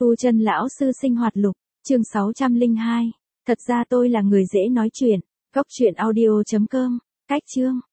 Tu Chân lão sư sinh hoạt lục, chương 602. Thật ra tôi là người dễ nói chuyện. Góc truyện audio.com. Cách chương.